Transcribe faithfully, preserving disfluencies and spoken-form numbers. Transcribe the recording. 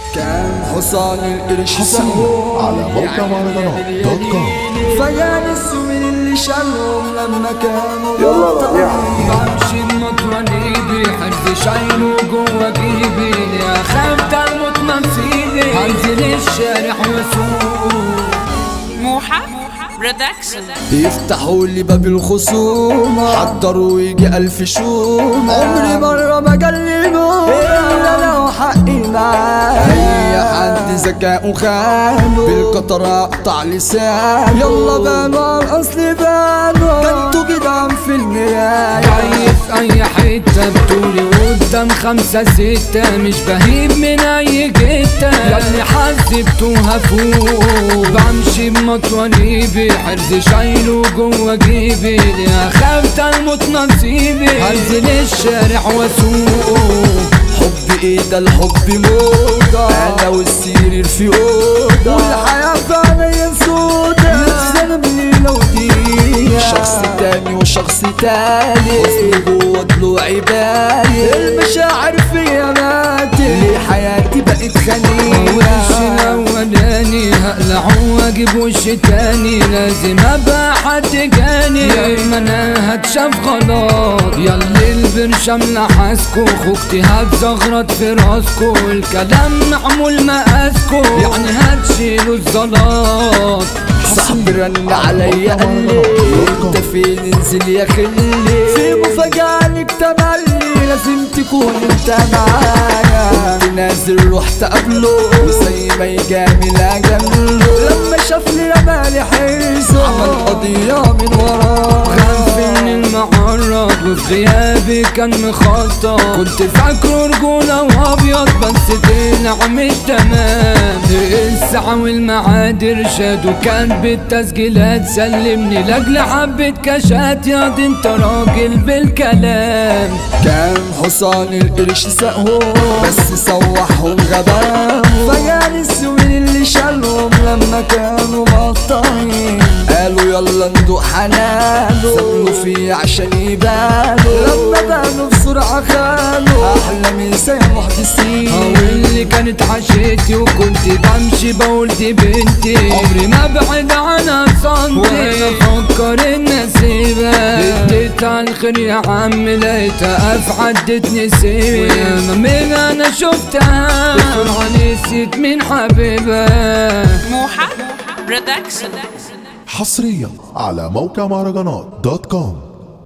كان حصان القرش حصريا على موقع مهرجانات دوت كوم. فيانس من اللي شالهم لما كانوا يلا بطلين. بمشي بمطرنيبي حرز شايله جوا جيبي يا خالد الموت منفيدي هنزل الشارع واسوق موحة برودكشن. يفتحوا لي باب الخصومة حضروا يجي ألف شومة عمري مرة ما جلبوا إلا لو حقي معاه. أي حد ذكاء خانه بالقطر أقطع لسانه. يلا بانوا على الأصل بانوا ده انتوا جدعان في المراية. جاي في أي حتة بطولي قدام خمسة ستة مش بهيب من أي جتة ياللي حذبتوها فوق. بمشي بمطرنيبي حرز شايله جوا جيبي يا خافت الموت نصيبي هنزل الشارع واسوق. حب ايه ده الحب موضة انا والسرير في اوضة والحياة فعليا سودا نفسنا بليلة ودقيقة شخص تاني وشخص تالي حزن جوا ضلوعي بالي المشاعر فيا ماتت ليه حياتي بقت خنيقة. وش الاولاني هقلع واجيب وش تاني لازم ابقى حد جاني لما انا هتشاف غلط ياللي البرشام لحاسكو خوختي هتزغرط في راسكو الكلام معمول مقاسكو يعني هتشيلوا الزلط. صاحبي رن عليا قال لي انت فين انزل يا خلي في مفاجأة لك تملي لازم تكون انت معايا. كنت نازل رحت قبله وزي ما يجامل اجامله لما شافني رمالي حيزه عمل قضية من وراه. غنفني المعرض وفي غيابي كان مخطط كنت فاكره رجولة وابيض بس طلع مش تمام. الساعة والميعاد ارشاد وكان بالتسجيلات سلمني لاجل حبة كاشات يا دي انت راجل بالكلام. كان حصان القرش ساقهم بس سوحهم غباهم. فيانس من اللي شالهم لما كانوا مقطعين قالوا يلا ندوق حنانه سابلوا فيه عشان يبانوا لما بانوا بسرعة خانوا أحلى من سامح بسين. واللي كانت عشيتي وكنت بمشي بقول دي بنتي عمري ما بعد عنها بصمتي وانا افكر ان اسيبها. اديت على الخير يا عم لقيتها اف عدتني سيبي وياما من انا شفتها بسرعة نسيت من حبيبها. موحة برودكشن. حصريا على موقع مهرجانات دوت كوم.